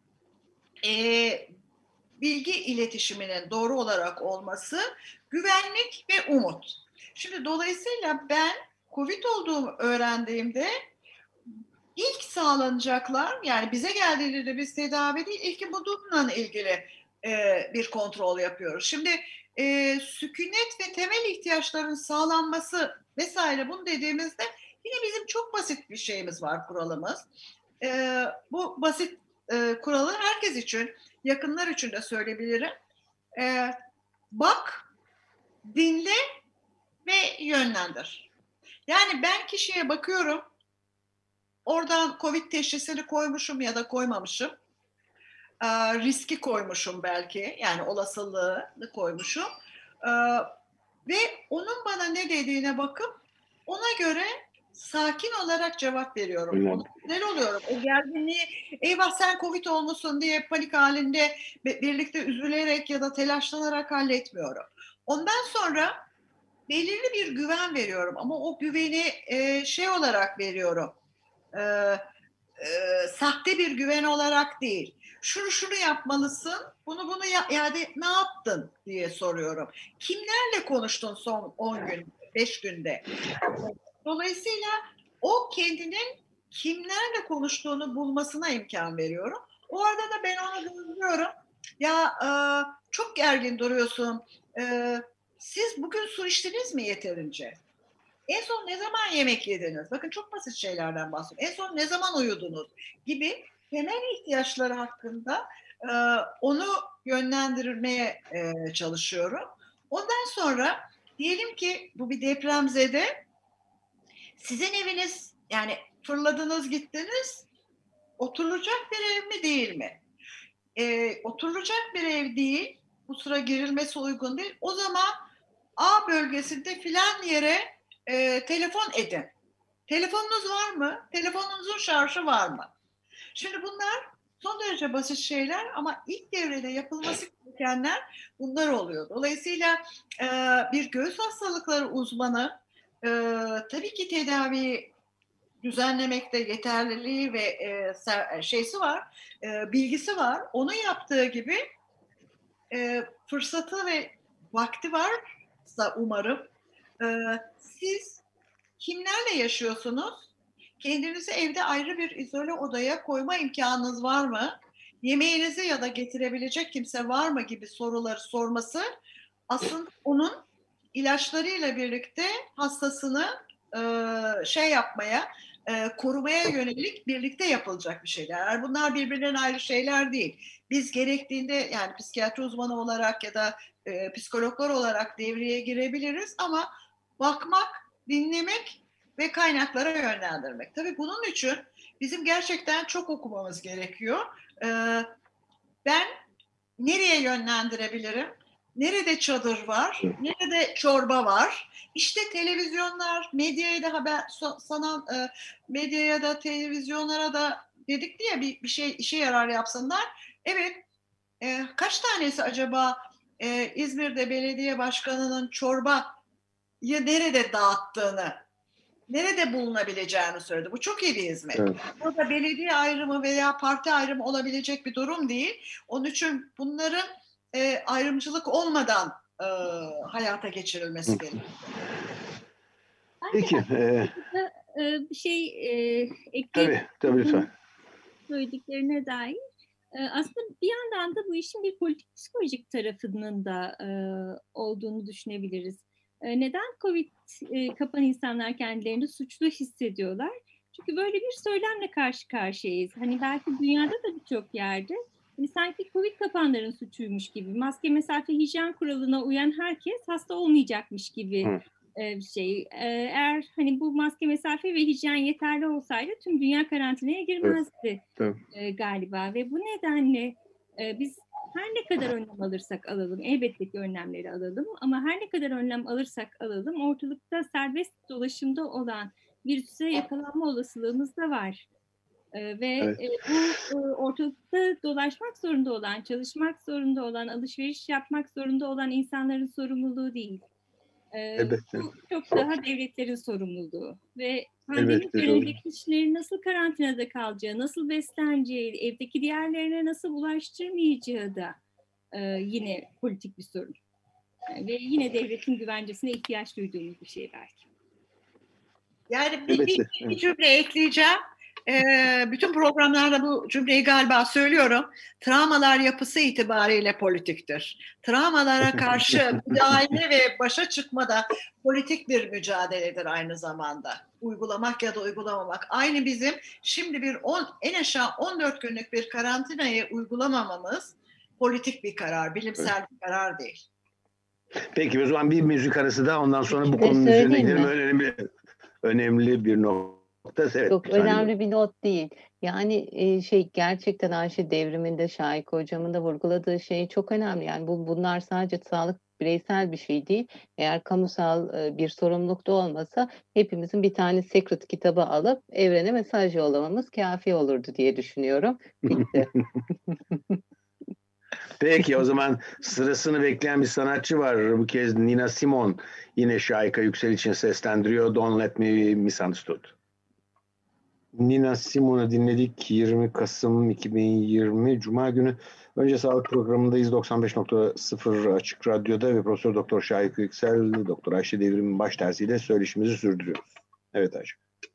Speaker 4: bilgi iletişiminin doğru olarak olması, güvenlik ve umut. Şimdi dolayısıyla ben COVID olduğumu öğrendiğimde ilk sağlanacaklar, yani bize geldiğinde de biz tedavi değil, ilk bununla ilgili bir kontrol yapıyoruz. Şimdi sükunet ve temel ihtiyaçların sağlanması vesaire bunu dediğimizde yine bizim çok basit bir şeyimiz var, kuralımız. Bu basit kuralı herkes için, yakınlar için de söyleyebilirim. Bak, dinle ve yönlendir. Yani ben kişiye bakıyorum, oradan COVID teşhisini koymuşum ya da koymamışım. Riski koymuşum belki, yani olasılığını koymuşum. Ve onun bana ne dediğine bakıp ona göre sakin olarak cevap veriyorum. Ne oluyorum? O gerginliği, eyvah sen COVID olmuşsun diye panik halinde birlikte üzülerek ya da telaşlanarak halletmiyorum. Ondan sonra belirli bir güven veriyorum ama o güveni şey olarak veriyorum. Sahte bir güven olarak değil. Şunu yapmalısın, bunu yani ne yaptın diye soruyorum. Kimlerle konuştun son 10 gün, 5 günde? Dolayısıyla o kendinin kimlerle konuştuğunu bulmasına imkan veriyorum. O arada da ben ona gözlüyorum. Ya çok gergin duruyorsun. Siz bugün su içtiniz mi yeterince? En son ne zaman yemek yediniz? Bakın çok basit şeylerden bahsediyorum. En son ne zaman uyudunuz? Gibi temel ihtiyaçları hakkında onu yönlendirmeye çalışıyorum. Ondan sonra diyelim ki bu bir depremzede, sizin eviniz, yani fırladınız gittiniz, oturulacak bir ev mi değil mi? Oturulacak bir ev değil bu sıra girilmesi uygun değil. O zaman A bölgesinde filan yere telefon edin. Telefonunuz var mı? Telefonunuzun şarjı var mı? Şimdi bunlar son derece basit şeyler ama ilk devrede yapılması gerekenler bunlar oluyor. Dolayısıyla bir göğüs hastalıkları uzmanı tabii ki tedavi düzenlemekte yeterliliği ve şeysi var, bilgisi var. Onun yaptığı gibi fırsatı ve vakti varsa umarım siz kimlerle yaşıyorsunuz? Kendinizi evde ayrı bir izole odaya koyma imkanınız var mı? Yemeğinizi ya da getirebilecek kimse var mı gibi soruları sorması aslında onun ilaçlarıyla birlikte hastasını korumaya yönelik birlikte yapılacak bir şeyler. Yani bunlar birbirinden ayrı şeyler değil. Biz gerektiğinde yani psikiyatri uzmanı olarak ya da psikologlar olarak devreye girebiliriz ama bakmak, dinlemek ve kaynaklara yönlendirmek. Tabii bunun için bizim gerçekten çok okumamız gerekiyor. Ben nereye yönlendirebilirim? Nerede çadır var? Nerede çorba var? İşte televizyonlar, medyaya da medyaya da televizyonlara da dedik diye bir şey işe yarar yapsınlar. Evet, kaç tanesi acaba İzmir'de belediye başkanının çorbayı nerede dağıttığını, nerede bulunabileceğini söyledi. Bu çok iyi bir hizmet. Evet. Burada belediye ayrımı veya parti ayrımı olabilecek bir durum değil. Onun için bunların ayrımcılık olmadan hayata geçirilmesi gerekiyor.
Speaker 2: Peki.
Speaker 5: Bir şey
Speaker 2: ekleyeyim. Tabii lütfen.
Speaker 5: Söylediklerine dair. Aslında bir yandan da bu işin bir politik psikolojik tarafının da olduğunu düşünebiliriz. Neden Covid kapan insanlar kendilerini suçlu hissediyorlar? Çünkü böyle bir söylemle karşı karşıyayız. Hani belki dünyada da birçok yerde hani sanki Covid kapanların suçuymuş gibi, maske, mesafe, hijyen kuralına uyan herkes hasta olmayacakmış gibi bir şey. Eğer hani bu maske, mesafe ve hijyen yeterli olsaydı tüm dünya karantinaya girmezdi galiba. Ve bu nedenle biz her ne kadar önlem alırsak alalım, elbette ki önlemleri alalım ama her ne kadar önlem alırsak alalım ortalıkta serbest dolaşımda olan virüse yakalanma olasılığımız da var. Ve bu ortalıkta dolaşmak zorunda olan, çalışmak zorunda olan, alışveriş yapmak zorunda olan insanların sorumluluğu değil. Bu çok daha devletlerin sorumluluğu ve pandemi döneminde kişilerin nasıl karantinada kalacağı, nasıl besleneceği, evdeki diğerlerine nasıl bulaştırmayacağı da yine politik bir sorun. Ve yine devletin güvencesine ihtiyaç duyduğumuz bir şey belki.
Speaker 4: Yani bir cümle ekleyeceğim. Bütün programlarda bu cümleyi galiba söylüyorum. Travmalar yapısı itibariyle politiktir. Travmalara karşı müdahale ve başa çıkma da politik bir mücadeledir aynı zamanda. Uygulamak ya da uygulamamak. Aynı bizim şimdi en aşağı 14 günlük bir karantinayı uygulamamamız politik bir karar, bilimsel bir karar değil.
Speaker 2: Peki o zaman bir müzik arası da ondan sonra bu konunun üzerine gidelim. Önemli bir nokta. Evet,
Speaker 3: çok önemli bir not değil. Yani gerçekten Ayşe devriminde Şahika hocamın da vurguladığı şey çok önemli. Yani bunlar sadece sağlık bireysel bir şey değil. Eğer kamusal bir sorumluluk da olmasa hepimizin bir tane secret kitabı alıp evrene mesaj yollamamız kafi olurdu diye düşünüyorum. Bitti.
Speaker 2: Peki o zaman sırasını bekleyen bir sanatçı var. Bu kez Nina Simone yine Şahika Yüksel için seslendiriyor. Don't Let Me Misunderstood. Nina Simone'u dinledik. 20 Kasım 2020 Cuma günü. Önce sağlık programındayız. 95.0 Açık Radyo'da ve Profesör Doktor Şahika Yüksel, Doktor Ayşe Devrim'in baş tersiyle söyleşimizi sürdürüyoruz. Evet Ayşe.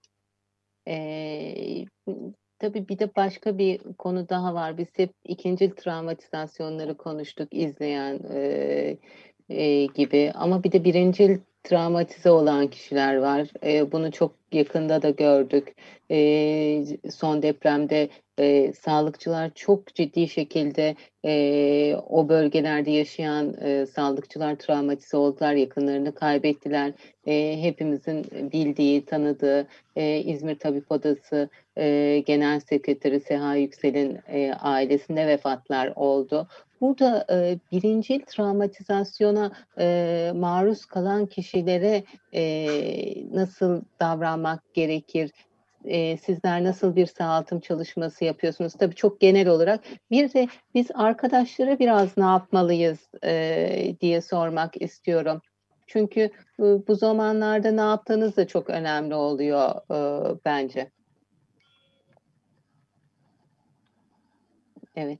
Speaker 3: Tabii bir de başka bir konu daha var. Biz hep ikincil travmatizasyonları konuştuk izleyen gibi. Ama bir de birincil travmatize olan kişiler var. Bunu çok yakında da gördük. Son depremde sağlıkçılar çok ciddi şekilde o bölgelerde yaşayan sağlıkçılar travmatize oldular, yakınlarını kaybettiler. Hepimizin bildiği, tanıdığı İzmir Tabip Odası Genel Sekreteri Seha Yüksel'in ailesinde vefatlar oldu. burada birincil travmatizasyona maruz kalan kişilere nasıl davranmak gerekir? Sizler nasıl bir sağaltım çalışması yapıyorsunuz? Tabii çok genel olarak. Bir de biz arkadaşlara biraz ne yapmalıyız diye sormak istiyorum. Çünkü bu zamanlarda ne yaptığınız da çok önemli oluyor bence. Evet.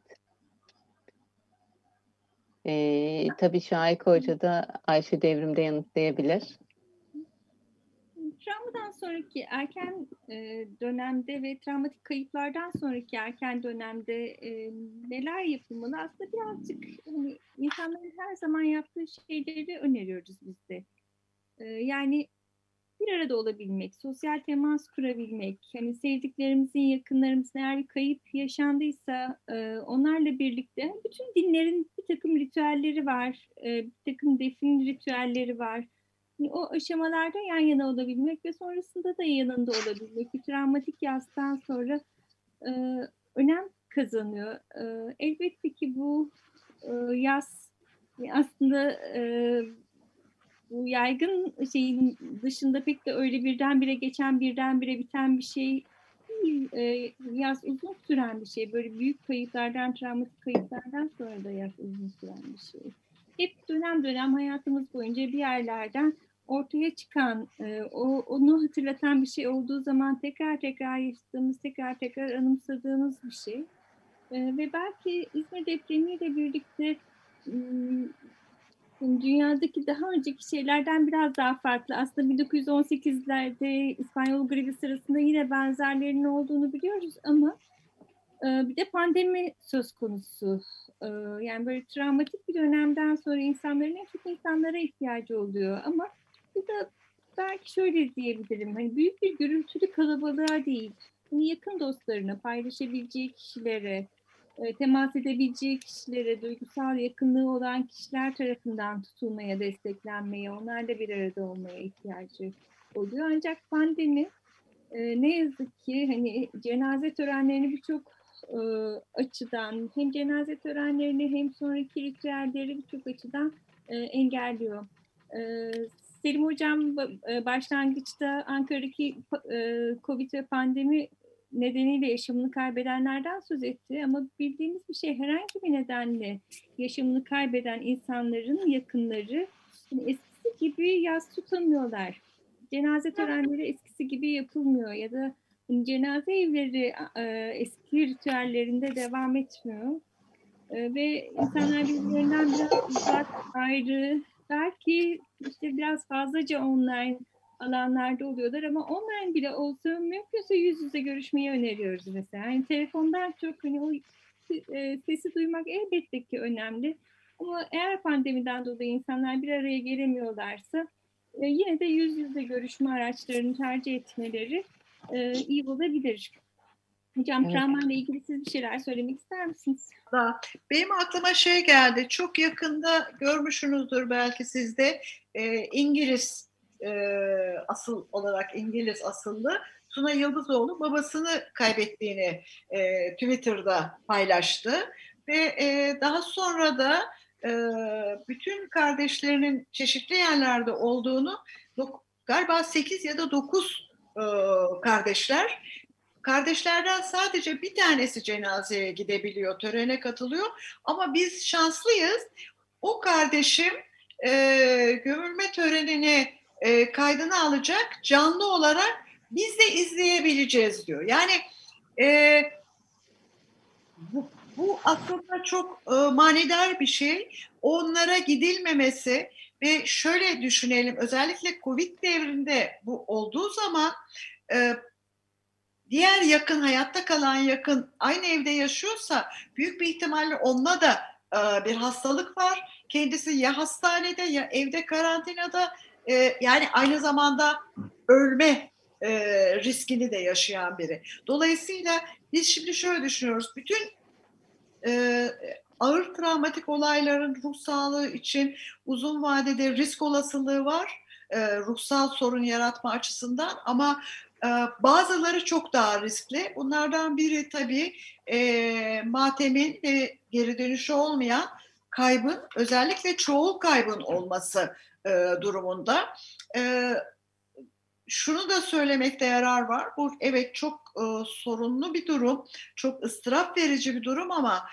Speaker 3: Tabii Şahika Hoca da Ayşe Devrim'de yanıtlayabilir.
Speaker 5: Travmadan sonraki erken dönemde ve travmatik kayıplardan sonraki erken dönemde neler yapılmalı? Aslında birazcık hani, insanların her zaman yaptığı şeyleri öneriyoruz biz de. Yani bir arada olabilmek, sosyal temas kurabilmek, hani sevdiklerimizin, yakınlarımızın eğer bir kayıp yaşandıysa onlarla birlikte bütün dinlerin bir takım ritüelleri var, bir takım defin ritüelleri var. Yani o aşamalarda yan yana olabilmek ve sonrasında da yanında olabilmek bir travmatik yastan sonra önem kazanıyor. Elbette ki bu yas aslında bu yaygın şeyin dışında pek de öyle birdenbire geçen, birdenbire biten bir şey değil. Yaz uzun süren bir şey. Böyle büyük kayıplardan, travmatik kayıplardan sonra da yaz uzun süren bir şey. Hep dönem dönem hayatımız boyunca bir yerlerden ortaya çıkan, onu hatırlatan bir şey olduğu zaman tekrar tekrar yaşadığımız, tekrar tekrar anımsadığımız bir şey. Ve belki İzmir depremiyle birlikte dünyadaki daha önceki şeylerden biraz daha farklı. Aslında 1918'lerde İspanyol gribi sırasında yine benzerlerinin olduğunu biliyoruz ama bir de pandemi söz konusu. Yani böyle travmatik bir dönemden sonra insanların en çok insanlara ihtiyacı oluyor. Ama bu da belki şöyle diyebilirim. Hani büyük bir gürültülü kalabalığa değil, hani yakın dostlarına, paylaşabileceği kişilere, temas edebileceği kişilere, duygusal yakınlığı olan kişiler tarafından tutulmaya, desteklenmeye, onlarla bir arada olmaya ihtiyacı oluyor. Ancak pandemi ne yazık ki hani cenaze törenlerini birçok açıdan, hem cenaze törenlerini hem sonraki ritüelleri birçok açıdan engelliyor. Selim Hocam başlangıçta Ankara'daki Covid ve pandemi nedeniyle yaşamını kaybedenlerden söz etti ama bildiğimiz bir şey, herhangi bir nedenle yaşamını kaybeden insanların yakınları yani eskisi gibi yas tutamıyorlar. Cenaze törenleri eskisi gibi yapılmıyor ya da cenaze evleri eski ritüellerinde devam etmiyor. Ve insanlar birbirlerinden biraz uzak, ayrı, belki işte biraz fazlaca online alanlarda oluyorlar ama online bile olsa mümkünse yüz yüze görüşmeyi öneriyoruz mesela. Yani telefondan çok hani o sesi duymak elbette ki önemli. Ama eğer pandemiden dolayı insanlar bir araya gelemiyorlarsa yine de yüz yüze görüşme araçlarını tercih etmeleri iyi olabilir. Hocam evet. Travmayla ilgili siz bir şeyler söylemek ister misiniz?
Speaker 4: Benim aklıma şey geldi. Çok yakında görmüşsünüzdür belki siz de İngiliz asıl olarak İngiliz asıllı Tuna Yıldızoğlu babasını kaybettiğini Twitter'da paylaştı ve daha sonra da bütün kardeşlerinin çeşitli yerlerde olduğunu galiba 8 ya da 9 kardeşlerden sadece bir tanesi cenazeye gidebiliyor, törene katılıyor. Ama biz şanslıyız. O kardeşim gömülme törenini kaydını alacak, canlı olarak biz de izleyebileceğiz diyor. Yani bu aslında çok manidar bir şey. Onlara gidilmemesi ve şöyle düşünelim, özellikle Covid devrinde bu olduğu zaman diğer yakın, hayatta kalan yakın aynı evde yaşıyorsa büyük bir ihtimalle onunla da bir hastalık var. Kendisi ya hastanede ya evde karantinada, yani aynı zamanda ölme riskini de yaşayan biri. Dolayısıyla biz şimdi şöyle düşünüyoruz. Bütün ağır travmatik olayların ruh sağlığı için uzun vadede risk olasılığı var. Ruhsal sorun yaratma açısından ama Bazıları çok daha riskli. Bunlardan biri tabii matemin ve geri dönüşü olmayan kaybın, özellikle çoğul kaybın olması durumunda. Şunu da söylemekte yarar var. Bu evet çok sorunlu bir durum, çok ıstırap verici bir durum ama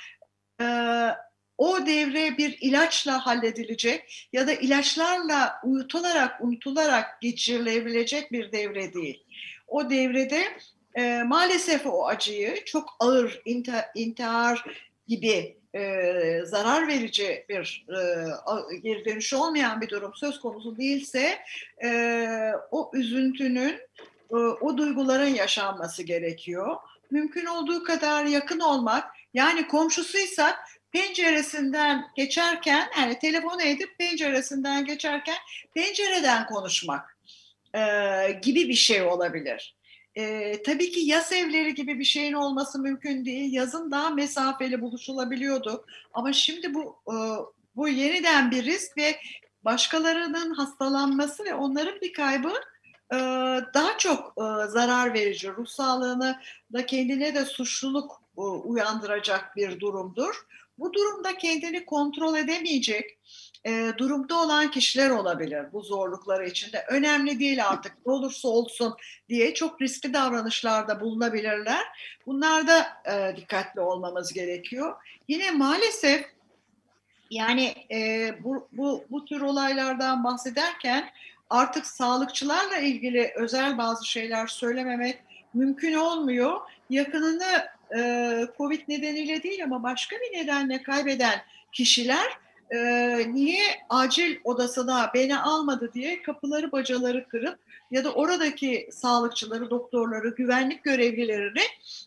Speaker 4: o devre bir ilaçla halledilecek ya da ilaçlarla unutularak geçirilebilecek bir devre değil. O devrede maalesef o acıyı çok ağır intihar gibi zarar verici bir geri dönüşü olmayan bir durum söz konusu değilse o üzüntünün, o duyguların yaşanması gerekiyor. Mümkün olduğu kadar yakın olmak, yani komşusuysak penceresinden geçerken, yani telefon edip penceresinden geçerken pencereden konuşmak gibi bir şey olabilir. Tabii ki yas evleri gibi bir şeyin olması mümkün değil. Yazın daha mesafeli buluşulabiliyordu. Ama şimdi bu yeniden bir risk ve başkalarının hastalanması ve onların bir kaybı daha çok zarar verici, ruh sağlığını da kendine de suçluluk uyandıracak bir durumdur. Bu durumda kendini kontrol edemeyecek durumda olan kişiler olabilir bu zorlukları içinde. Önemli değil artık, ne olursa olsun diye çok riskli davranışlarda bulunabilirler. Bunlarda dikkatli olmamız gerekiyor. Yine maalesef yani bu tür olaylardan bahsederken artık sağlıkçılarla ilgili özel bazı şeyler söylememek mümkün olmuyor. Yakınını COVID nedeniyle değil ama başka bir nedenle kaybeden kişiler niye acil odasına beni almadı diye kapıları bacaları kırıp ya da oradaki sağlıkçıları, doktorları, güvenlik görevlilerini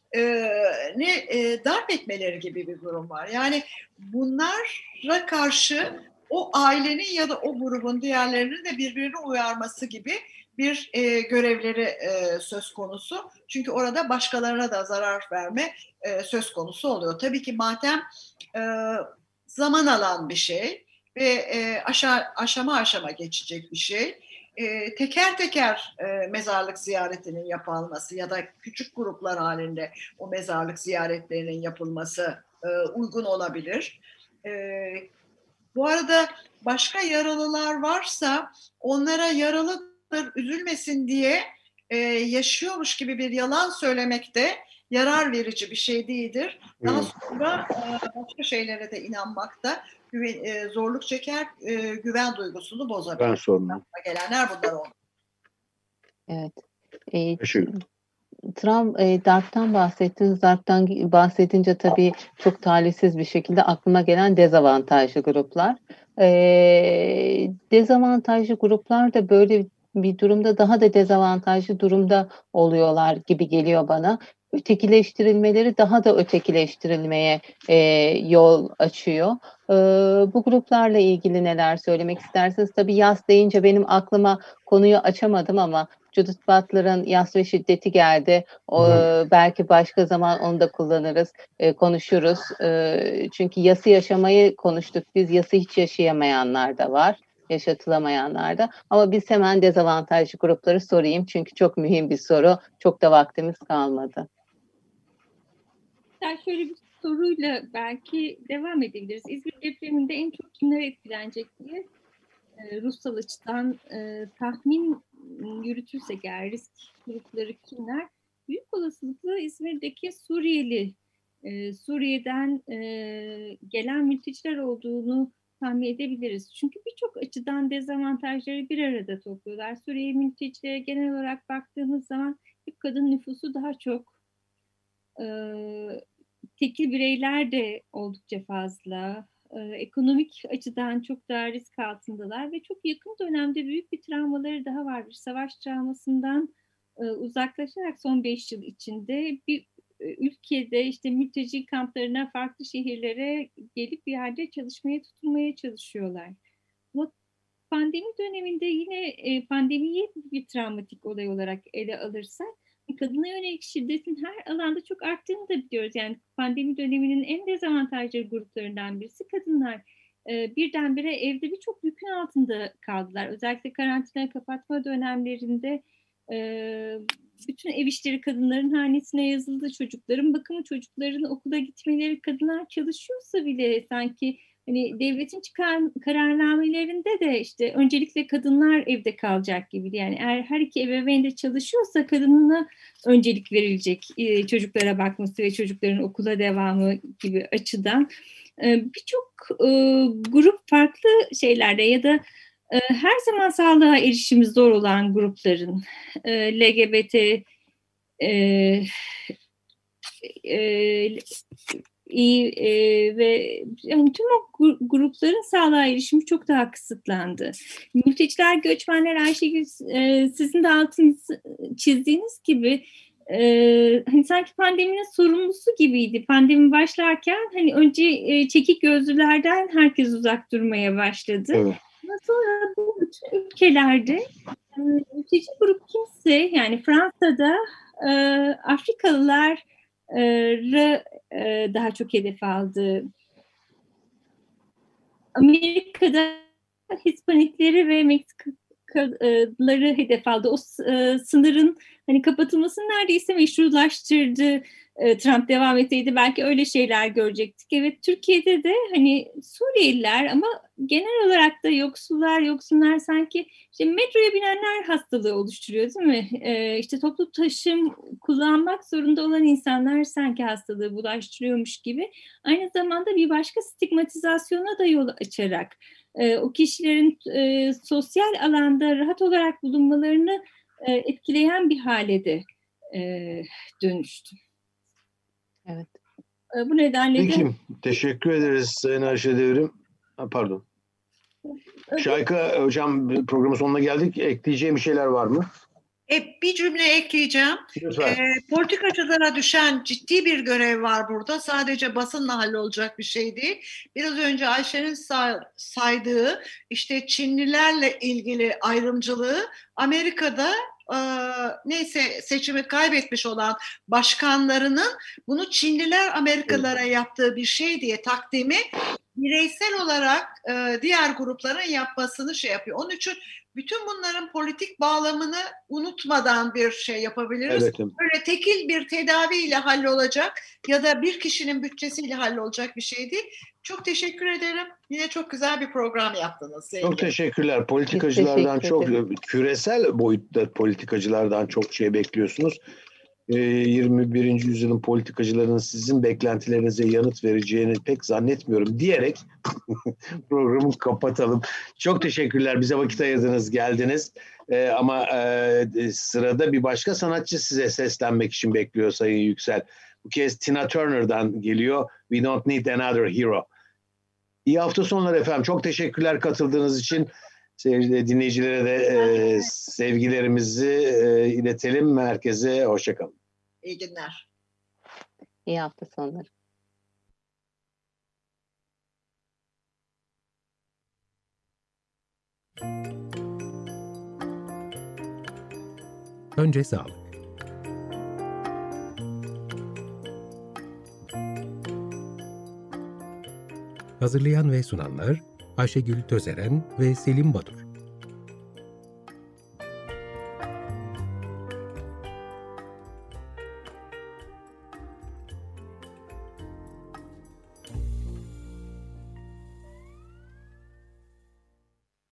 Speaker 4: darp etmeleri gibi bir durum var. Yani bunlara karşı o ailenin ya da o grubun diğerlerinin de birbirini uyarması gibi bir görevleri söz konusu. Çünkü orada başkalarına da zarar verme söz konusu oluyor. Tabii ki matem zaman alan bir şey ve aşama aşama geçecek bir şey. Teker teker mezarlık ziyaretinin yapılması ya da küçük gruplar halinde o mezarlık ziyaretlerinin yapılması uygun olabilir. Bu arada başka yaralılar varsa onlara yaralıdır, üzülmesin diye yaşıyormuş gibi bir yalan söylemek de yarar verici bir şey değildir. Daha sonra başka şeylere de inanmak da zorluk çeker, güven duygusunu bozabilir.
Speaker 2: Ben sorunu.
Speaker 4: Gelenler bunlar oldu.
Speaker 3: Evet.
Speaker 2: Teşekkür.
Speaker 3: Darp'tan bahsettiniz. Darp'tan bahsedince tabii çok talihsiz bir şekilde aklıma gelen dezavantajlı gruplar. Dezavantajlı gruplar da böyle bir durumda daha da dezavantajlı durumda oluyorlar gibi geliyor bana. Ötekileştirilmeleri daha da ötekileştirilmeye yol açıyor. Bu gruplarla ilgili neler söylemek istersiniz? Tabii yas deyince benim aklıma konuyu açamadım ama Judith Butler'ın Yas ve Şiddeti geldi. Belki başka zaman onu da kullanırız, konuşuruz. Çünkü yası yaşamayı konuştuk. Biz yası hiç yaşayamayanlar da var, yaşatılamayanlar da. Ama biz hemen dezavantajlı grupları sorayım. Çünkü çok mühim bir soru. Çok da vaktimiz kalmadı.
Speaker 5: Şöyle bir soruyla belki devam edebiliriz. İzmir depreminde en çok kimler etkilenecek diye ruhsal açıdan tahmin yürütürsek eğer risk grupları kimler? Büyük olasılıkla İzmir'deki Suriye'den gelen mülteciler olduğunu tahmin edebiliriz. Çünkü birçok açıdan dezavantajları bir arada topluyorlar. Suriye mültecilere genel olarak baktığımız zaman hep kadın nüfusu daha çok. Tekil bireyler de oldukça fazla. Ekonomik açıdan çok daha risk altındalar ve çok yakın dönemde büyük bir travmaları daha var. Bir savaş travmasından uzaklaşarak son 5 yıl içinde bir ülkede işte mülteci kamplarına, farklı şehirlere gelip bir yerde tutunmaya çalışıyorlar. Ama pandemi döneminde yine pandemiyi bir travmatik olay olarak ele alırsak kadına yönelik şiddetin her alanda çok arttığını da biliyoruz. Yani pandemi döneminin en dezavantajlı gruplarından birisi kadınlar. Birdenbire evde birçok yükün altında kaldılar. Özellikle karantina kapatma dönemlerinde bütün ev işleri kadınların hanesine yazıldı, çocukların bakımı, çocukların okula gitmeleri, kadınlar çalışıyorsa bile sanki hani devletin çıkan kararnamelerinde de işte öncelikle kadınlar evde kalacak gibi. Yani eğer her iki ebeveyn de çalışıyorsa kadınına öncelik verilecek, çocuklara bakması ve çocukların okula devamı gibi açıdan birçok grup farklı şeylerde ya da her zaman sağlığa erişimi zor olan grupların LGBT ve yani tüm o grupların sağlığa erişimi çok daha kısıtlandı. Mülteciler, göçmenler, Ayşegül sizin de altını çizdiğiniz gibi hani sanki pandeminin sorumlusu gibiydi. Pandemi başlarken hani önce çekik gözlülerden herkes uzak durmaya başladı.
Speaker 2: Evet.
Speaker 5: Ama sonra bu bütün ülkelerde mülteci grup kimse, yani Fransa'da Afrikalılar daha çok hedef aldı. Amerika'da Hispanikleri ve Meksikalıları hedef aldı. O sınırın hani kapatılmasını neredeyse meşrulaştırdı. Trump devam etseydi belki öyle şeyler görecektik. Evet, Türkiye'de de hani Suriyeliler ama genel olarak da yoksullar sanki işte metroya binenler hastalığı oluşturuyor, değil mi? İşte toplu taşım kullanmak zorunda olan insanlar sanki hastalığı bulaştırıyormuş gibi. Aynı zamanda bir başka stigmatizasyona da yol açarak o kişilerin sosyal alanda rahat olarak bulunmalarını etkileyen bir hale de dönüştü.
Speaker 3: Evet.
Speaker 5: Bu nedenle
Speaker 2: Peki,
Speaker 5: de...
Speaker 2: teşekkür ederiz Sayın Ayşe Devrim. Pardon. Şahika Hocam, programın sonuna geldik. Ekleyeceğim bir şeyler var mı?
Speaker 4: Bir cümle ekleyeceğim. Politikacılara düşen ciddi bir görev var burada. Sadece basınla hallolacak bir şey değil. Biraz önce Ayşe'nin saydığı işte Çinlilerle ilgili ayrımcılığı Amerika'da seçimi kaybetmiş olan başkanlarının bunu Çinliler Amerikalılara yaptığı bir şey diye takdimi bireysel olarak diğer grupların yapmasını yapıyor. Onun için bütün bunların politik bağlamını unutmadan bir şey yapabiliriz.
Speaker 2: Evet.
Speaker 4: Böyle tekil bir tedaviyle hallolacak ya da bir kişinin bütçesiyle hallolacak bir şey değil. Çok teşekkür ederim. Yine çok güzel bir program yaptınız.
Speaker 2: Çok teşekkürler. Politikacılardan çok, küresel boyutta politikacılardan çok şey bekliyorsunuz. 21. yüzyılın politikacılarının sizin beklentilerinize yanıt vereceğini pek zannetmiyorum diyerek programı kapatalım. Çok teşekkürler. Bize vakit ayırdınız, geldiniz. Ama sırada bir başka sanatçı size seslenmek için bekliyor Sayın Yüksel. Bu kez Tina Turner'dan geliyor. We Don't Need Another Hero. İyi hafta sonları efendim. Çok teşekkürler katıldığınız için. Dinleyicilere de sevgilerimizi iletelim. Herkese hoşçakalın.
Speaker 4: İyi günler.
Speaker 3: İyi hafta sonları.
Speaker 1: Önce sağlık. Hazırlayan ve sunanlar Ayşegül Tözeren ve Selim Badur.